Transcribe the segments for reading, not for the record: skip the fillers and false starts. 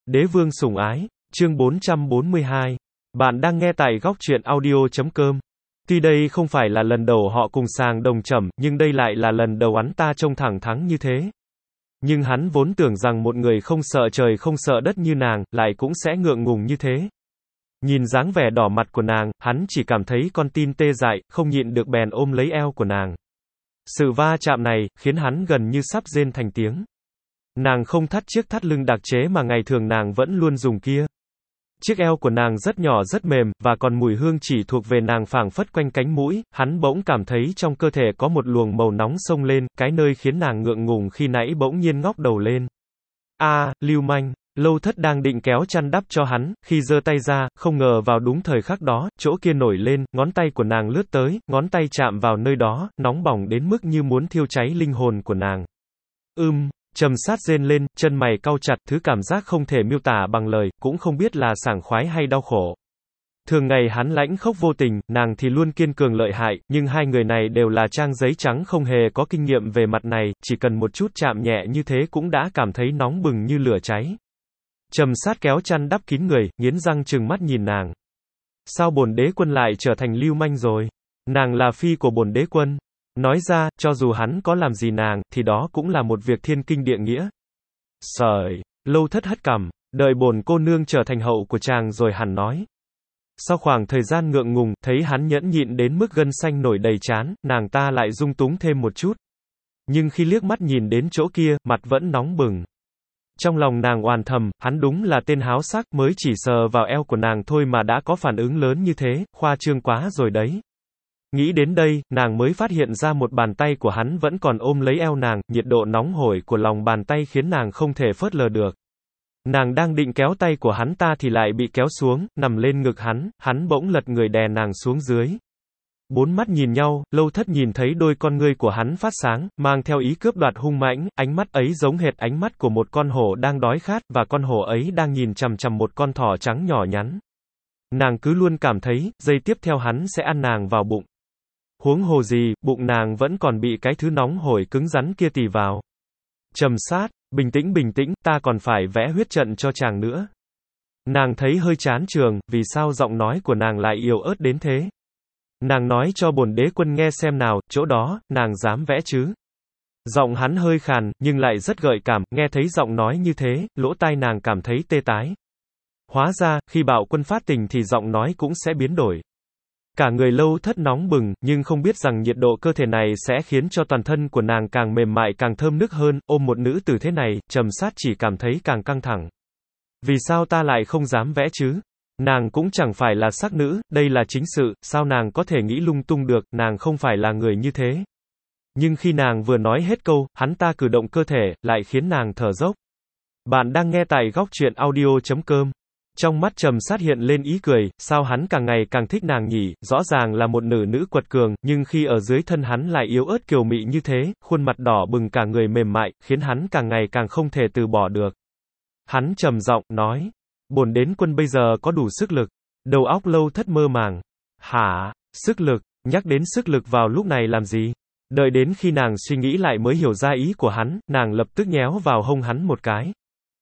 Đế vương sủng ái, chương 442. Bạn đang nghe tại góc truyện audio.com. Tuy đây không phải là lần đầu họ cùng sàng đồng trầm, nhưng đây lại là lần đầu hắn ta trông thẳng thắn như thế. Nhưng hắn vốn tưởng rằng một người không sợ trời không sợ đất như nàng, lại cũng sẽ ngượng ngùng như thế. Nhìn dáng vẻ đỏ mặt của nàng, hắn chỉ cảm thấy con tim tê dại, không nhịn được bèn ôm lấy eo của nàng. Sự va chạm này, khiến hắn gần như sắp rên thành tiếng. Nàng không thắt chiếc thắt lưng đặc chế mà ngày thường nàng vẫn luôn dùng kia. Chiếc eo của nàng rất nhỏ rất mềm, và còn mùi hương chỉ thuộc về nàng phảng phất quanh cánh mũi, hắn bỗng cảm thấy trong cơ thể có một luồng màu nóng xông lên, cái nơi khiến nàng ngượng ngùng khi nãy bỗng nhiên ngóc đầu lên. Lưu manh. Lâu Thất đang định kéo chăn đắp cho hắn, khi giơ tay ra, không ngờ vào đúng thời khắc đó, chỗ kia nổi lên, ngón tay của nàng lướt tới, ngón tay chạm vào nơi đó, nóng bỏng đến mức như muốn thiêu cháy linh hồn của nàng. Trầm sát rên lên, chân mày cau chặt, thứ cảm giác không thể miêu tả bằng lời, cũng không biết là sảng khoái hay đau khổ. Thường ngày hắn lãnh khốc vô tình, nàng thì luôn kiên cường lợi hại, nhưng hai người này đều là trang giấy trắng không hề có kinh nghiệm về mặt này, chỉ cần một chút chạm nhẹ như thế cũng đã cảm thấy nóng bừng như lửa cháy. Trầm sát kéo chăn đắp kín người, nghiến răng trừng mắt nhìn nàng. Sao bổn đế quân lại trở thành lưu manh rồi? Nàng là phi của bổn đế quân. Nói ra, cho dù hắn có làm gì nàng, thì đó cũng là một việc thiên kinh địa nghĩa. Sởi, Lâu Thất hất cằm, đợi bổn cô nương trở thành hậu của chàng rồi hẳn nói. Sau khoảng thời gian ngượng ngùng, thấy hắn nhẫn nhịn đến mức gân xanh nổi đầy trán, nàng ta lại dung túng thêm một chút. Nhưng khi liếc mắt nhìn đến chỗ kia, mặt vẫn nóng bừng. Trong lòng nàng oàn thầm, hắn đúng là tên háo sắc, mới chỉ sờ vào eo của nàng thôi mà đã có phản ứng lớn như thế, khoa trương quá rồi đấy. Nghĩ đến đây, nàng mới phát hiện ra một bàn tay của hắn vẫn còn ôm lấy eo nàng, nhiệt độ nóng hổi của lòng bàn tay khiến nàng không thể phớt lờ được. Nàng đang định kéo tay của hắn ta thì lại bị kéo xuống, nằm lên ngực hắn bỗng lật người đè nàng xuống dưới. Bốn mắt nhìn nhau, Lâu Thất nhìn thấy đôi con ngươi của hắn phát sáng, mang theo ý cướp đoạt hung mãnh, ánh mắt ấy giống hệt ánh mắt của một con hổ đang đói khát, và con hổ ấy đang nhìn chằm chằm một con thỏ trắng nhỏ nhắn. Nàng cứ luôn cảm thấy, giây tiếp theo hắn sẽ ăn nàng vào bụng. Huống hồ gì, bụng nàng vẫn còn bị cái thứ nóng hổi cứng rắn kia tì vào. Trầm sát, bình tĩnh, ta còn phải vẽ huyết trận cho chàng nữa. Nàng thấy hơi chán trường, vì sao giọng nói của nàng lại yếu ớt đến thế? Nàng nói cho bổn đế quân nghe xem nào, chỗ đó, nàng dám vẽ chứ? Giọng hắn hơi khàn, nhưng lại rất gợi cảm, nghe thấy giọng nói như thế, lỗ tai nàng cảm thấy tê tái. Hóa ra, khi bạo quân phát tình thì giọng nói cũng sẽ biến đổi. Cả người Lâu Thất nóng bừng, nhưng không biết rằng nhiệt độ cơ thể này sẽ khiến cho toàn thân của nàng càng mềm mại càng thơm nức hơn, ôm một nữ tử thế này, Trầm sát chỉ cảm thấy càng căng thẳng. Vì sao ta lại không dám vẽ chứ? Nàng cũng chẳng phải là sắc nữ, đây là chính sự, sao nàng có thể nghĩ lung tung được, nàng không phải là người như thế. Nhưng khi nàng vừa nói hết câu, hắn ta cử động cơ thể, lại khiến nàng thở dốc. Bạn đang nghe tại góc truyện audio.com. Trong mắt Trầm sát hiện lên ý cười, sao hắn càng ngày càng thích nàng nhỉ, rõ ràng là một nữ quật cường, nhưng khi ở dưới thân hắn lại yếu ớt kiều mị như thế, khuôn mặt đỏ bừng cả người mềm mại, khiến hắn càng ngày càng không thể từ bỏ được. Hắn trầm giọng, nói, bổn đế quân bây giờ có đủ sức lực. Đầu óc Lâu Thất mơ màng. Hả, sức lực, nhắc đến sức lực vào lúc này làm gì? Đợi đến khi nàng suy nghĩ lại mới hiểu ra ý của hắn, nàng lập tức nhéo vào hông hắn một cái.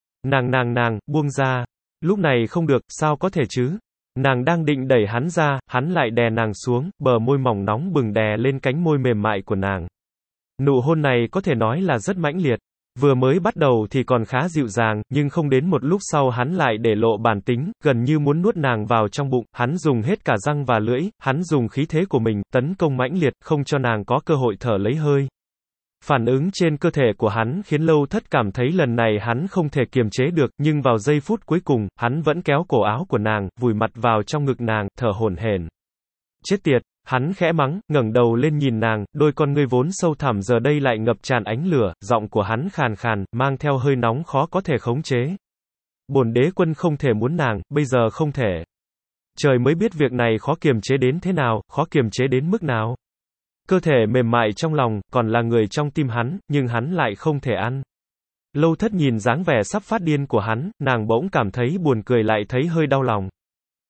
Nàng, buông ra. Lúc này không được, sao có thể chứ? Nàng đang định đẩy hắn ra, hắn lại đè nàng xuống, bờ môi mỏng nóng bừng đè lên cánh môi mềm mại của nàng. Nụ hôn này có thể nói là rất mãnh liệt. Vừa mới bắt đầu thì còn khá dịu dàng, nhưng không đến một lúc sau hắn lại để lộ bản tính, gần như muốn nuốt nàng vào trong bụng, hắn dùng hết cả răng và lưỡi, hắn dùng khí thế của mình, tấn công mãnh liệt, không cho nàng có cơ hội thở lấy hơi. Phản ứng trên cơ thể của hắn khiến Lâu Thất cảm thấy lần này hắn không thể kiềm chế được, nhưng vào giây phút cuối cùng, hắn vẫn kéo cổ áo của nàng, vùi mặt vào trong ngực nàng, thở hổn hển. Chết tiệt, hắn khẽ mắng, ngẩng đầu lên nhìn nàng, đôi con ngươi vốn sâu thẳm giờ đây lại ngập tràn ánh lửa, giọng của hắn khàn khàn, mang theo hơi nóng khó có thể khống chế. Bổn đế quân không thể muốn nàng, bây giờ không thể. Trời mới biết việc này khó kiềm chế đến thế nào, khó kiềm chế đến mức nào. Cơ thể mềm mại trong lòng, còn là người trong tim hắn, nhưng hắn lại không thể ăn. Lâu Thất nhìn dáng vẻ sắp phát điên của hắn, nàng bỗng cảm thấy buồn cười lại thấy hơi đau lòng.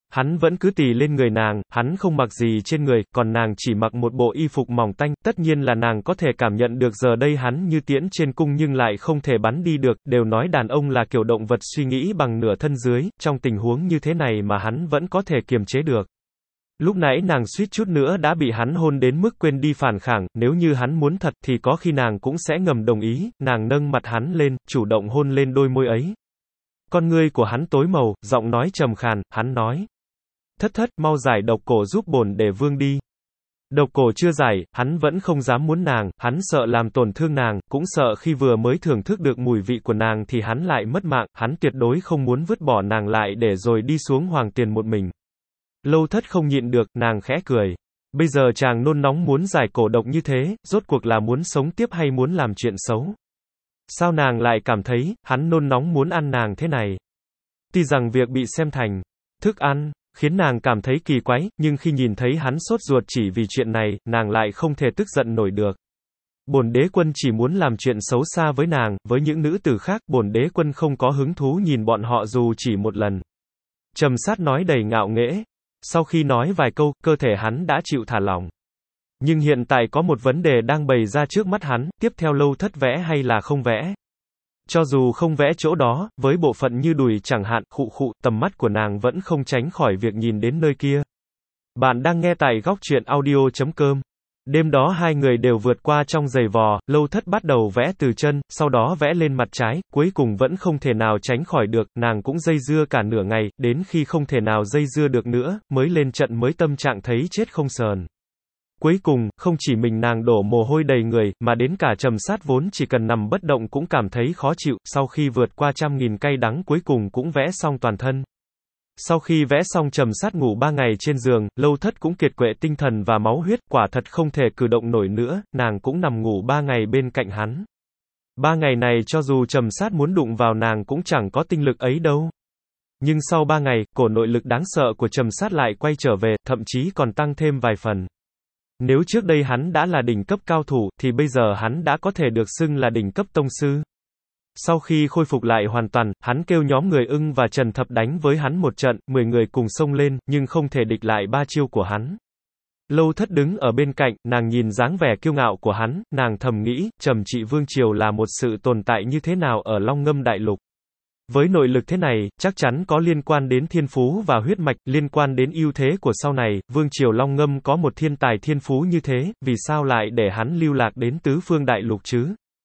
Hắn vẫn cứ tì lên người nàng, hắn không mặc gì trên người, còn nàng chỉ mặc một bộ y phục mỏng tanh, tất nhiên là nàng có thể cảm nhận được giờ đây hắn như tiễn trên cung nhưng lại không thể bắn đi được, đều nói đàn ông là kiểu động vật suy nghĩ bằng nửa thân dưới, trong tình huống như thế này mà hắn vẫn có thể kiềm chế được. Lúc nãy nàng suýt chút nữa đã bị hắn hôn đến mức quên đi phản kháng, nếu như hắn muốn thật thì có khi nàng cũng sẽ ngầm đồng ý, nàng nâng mặt hắn lên, chủ động hôn lên đôi môi ấy. Con ngươi của hắn tối màu, giọng nói trầm khàn, hắn nói. Thất thất, mau giải độc cổ giúp bổn để vương đi. Độc cổ chưa giải, hắn vẫn không dám muốn nàng, hắn sợ làm tổn thương nàng, cũng sợ khi vừa mới thưởng thức được mùi vị của nàng thì hắn lại mất mạng, hắn tuyệt đối không muốn vứt bỏ nàng lại để rồi đi xuống hoàng tiền một mình. Lâu thất không nhịn được, nàng khẽ cười. Bây giờ chàng nôn nóng muốn giải cổ độc như thế, rốt cuộc là muốn sống tiếp hay muốn làm chuyện xấu? Sao nàng lại cảm thấy, hắn nôn nóng muốn ăn nàng thế này? Tuy rằng việc bị xem thành thức ăn, khiến nàng cảm thấy kỳ quái, nhưng khi nhìn thấy hắn sốt ruột chỉ vì chuyện này, nàng lại không thể tức giận nổi được. Bổn đế quân chỉ muốn làm chuyện xấu xa với nàng, với những nữ tử khác, bổn đế quân không có hứng thú nhìn bọn họ dù chỉ một lần. Trầm Sát nói đầy ngạo nghễ. Sau khi nói vài câu, cơ thể hắn đã chịu thả lỏng. Nhưng hiện tại có một vấn đề đang bày ra trước mắt hắn, tiếp theo Lâu Thất vẽ hay là không vẽ? Cho dù không vẽ chỗ đó, với bộ phận như đùi chẳng hạn, tầm mắt của nàng vẫn không tránh khỏi việc nhìn đến nơi kia. Bạn đang nghe tại góc truyện audio.com. Đêm đó hai người đều vượt qua trong giày vò, Lâu Thất bắt đầu vẽ từ chân, sau đó vẽ lên mặt trái, cuối cùng vẫn không thể nào tránh khỏi được, nàng cũng dây dưa cả nửa ngày, đến khi không thể nào dây dưa được nữa, mới lên trận mới tâm trạng thấy chết không sờn. Cuối cùng, không chỉ mình nàng đổ mồ hôi đầy người, mà đến cả Trầm Sát vốn chỉ cần nằm bất động cũng cảm thấy khó chịu, sau khi vượt qua trăm nghìn cay đắng cuối cùng cũng vẽ xong toàn thân. Sau khi vẽ xong Trầm Sát ngủ 3 ngày trên giường, Lâu Thất cũng kiệt quệ tinh thần và máu huyết, quả thật không thể cử động nổi nữa, nàng cũng nằm ngủ 3 ngày bên cạnh hắn. 3 ngày này cho dù Trầm Sát muốn đụng vào nàng cũng chẳng có tinh lực ấy đâu. Nhưng sau 3 ngày, cổ nội lực đáng sợ của Trầm Sát lại quay trở về, thậm chí còn tăng thêm vài phần. Nếu trước đây hắn đã là đỉnh cấp cao thủ, thì bây giờ hắn đã có thể được xưng là đỉnh cấp tông sư. Sau khi khôi phục lại hoàn toàn, hắn kêu nhóm người Ưng và Trần Thập đánh với hắn một trận, 10 người cùng xông lên, nhưng không thể địch lại 3 chiêu của hắn. Lâu Thất đứng ở bên cạnh, nàng nhìn dáng vẻ kiêu ngạo của hắn, nàng thầm nghĩ, Trầm Trị Vương Triều là một sự tồn tại như thế nào ở Long Ngâm Đại Lục. Với nội lực thế này, chắc chắn có liên quan đến thiên phú và huyết mạch, liên quan đến ưu thế của sau này, Vương Triều Long Ngâm có một thiên tài thiên phú như thế, vì sao lại để hắn lưu lạc đến tứ phương đại lục chứ?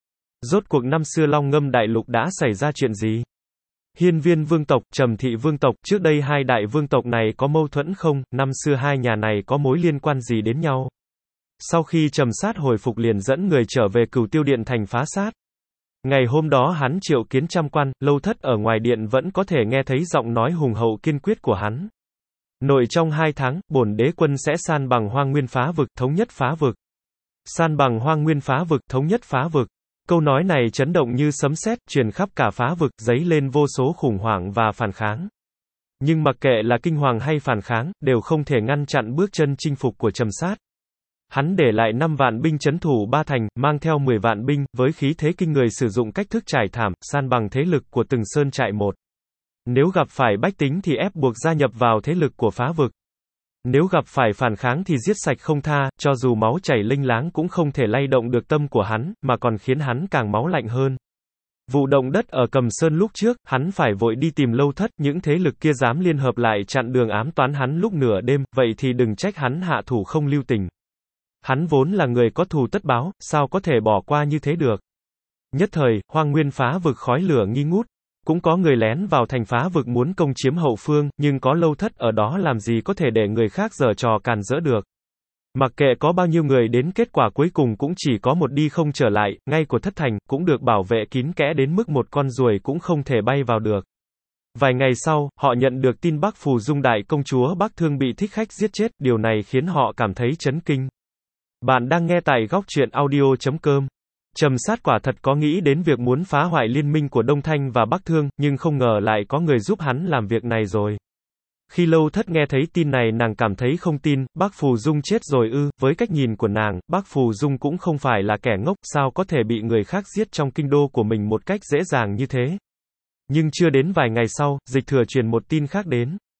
Rốt cuộc năm xưa Long Ngâm Đại Lục đã xảy ra chuyện gì? Hiên Viên vương tộc, Trầm Thị vương tộc, trước đây hai đại vương tộc này có mâu thuẫn không? Năm xưa hai nhà này có mối liên quan gì đến nhau? Sau khi Trầm Sát hồi phục liền dẫn người trở về Cửu Tiêu Điện thành phá sát. Ngày hôm đó hắn triệu kiến trăm quan, Lâu Thất ở ngoài điện vẫn có thể nghe thấy giọng nói hùng hậu kiên quyết của hắn. Nội trong 2 tháng, bổn đế quân sẽ san bằng Hoang Nguyên phá vực, thống nhất phá vực. San bằng Hoang Nguyên phá vực, thống nhất phá vực. Câu nói này chấn động như sấm sét, truyền khắp cả phá vực, dấy lên vô số khủng hoảng và phản kháng. Nhưng mặc kệ là kinh hoàng hay phản kháng, đều không thể ngăn chặn bước chân chinh phục của Trầm Sát. Hắn để lại 5 vạn binh trấn thủ ba thành, mang theo 10 vạn binh, với khí thế kinh người sử dụng cách thức trải thảm, san bằng thế lực của từng sơn trại một. Nếu gặp phải bách tính thì ép buộc gia nhập vào thế lực của phá vực. Nếu gặp phải phản kháng thì giết sạch không tha, cho dù máu chảy lênh láng cũng không thể lay động được tâm của hắn, mà còn khiến hắn càng máu lạnh hơn. Vụ động đất ở Cầm Sơn lúc trước, hắn phải vội đi tìm Lâu Thất, những thế lực kia dám liên hợp lại chặn đường ám toán hắn lúc nửa đêm, vậy thì đừng trách hắn hạ thủ không lưu tình. Hắn vốn là người có thù tất báo, sao có thể bỏ qua như thế được. Nhất thời, Hoang Nguyên phá vực khói lửa nghi ngút. Cũng có người lén vào thành phá vực muốn công chiếm hậu phương, nhưng có Lâu Thất ở đó làm gì có thể để người khác giở trò càn rỡ được. Mặc kệ có bao nhiêu người đến, kết quả cuối cùng cũng chỉ có một đi không trở lại, ngay của thất thành, cũng được bảo vệ kín kẽ đến mức một con ruồi cũng không thể bay vào được. Vài ngày sau, họ nhận được tin Bắc Phù Dung đại công chúa Bắc Thương bị thích khách giết chết, điều này khiến họ cảm thấy chấn kinh. Bạn đang nghe tại góc truyện audio.com. Trầm Sát quả thật có nghĩ đến việc muốn phá hoại liên minh của Đông Thanh và Bắc Thương, nhưng không ngờ lại có người giúp hắn làm việc này rồi. Khi Lâu Thất nghe thấy tin này nàng cảm thấy không tin, Bắc Phù Dung chết rồi ư? Với cách nhìn của nàng, Bắc Phù Dung cũng không phải là kẻ ngốc, sao có thể bị người khác giết trong kinh đô của mình một cách dễ dàng như thế. Nhưng chưa đến vài ngày sau, Dịch Thừa truyền một tin khác đến.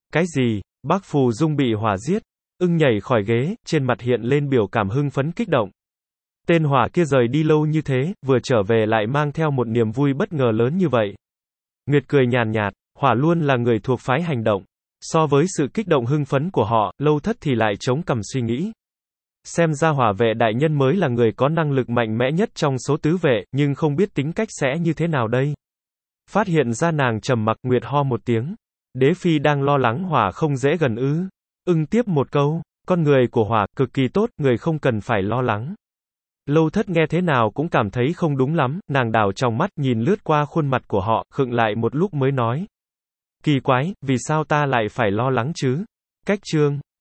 Cái gì? Bác Phù Dung bị hỏa giết? Ưng nhảy khỏi ghế, trên mặt hiện lên biểu cảm hưng phấn kích động. Tên hỏa kia rời đi lâu như thế, vừa trở về lại mang theo một niềm vui bất ngờ lớn như vậy. Nguyệt cười nhàn nhạt, hỏa luôn là người thuộc phái hành động. So với sự kích động hưng phấn của họ, Lâu Thất thì lại chống cằm suy nghĩ. Xem ra hỏa vệ đại nhân mới là người có năng lực mạnh mẽ nhất trong số tứ vệ, nhưng không biết tính cách sẽ như thế nào đây. Phát hiện ra nàng trầm mặc, Nguyệt ho một tiếng. Đế phi đang lo lắng hỏa không dễ gần ư? Ưng tiếp một câu, con người của hỏa, cực kỳ tốt, người không cần phải lo lắng. Lâu Thất nghe thế nào cũng cảm thấy không đúng lắm, nàng đảo trong mắt, nhìn lướt qua khuôn mặt của họ, khựng lại một lúc mới nói. Kỳ quái, vì sao ta lại phải lo lắng chứ? Cách chương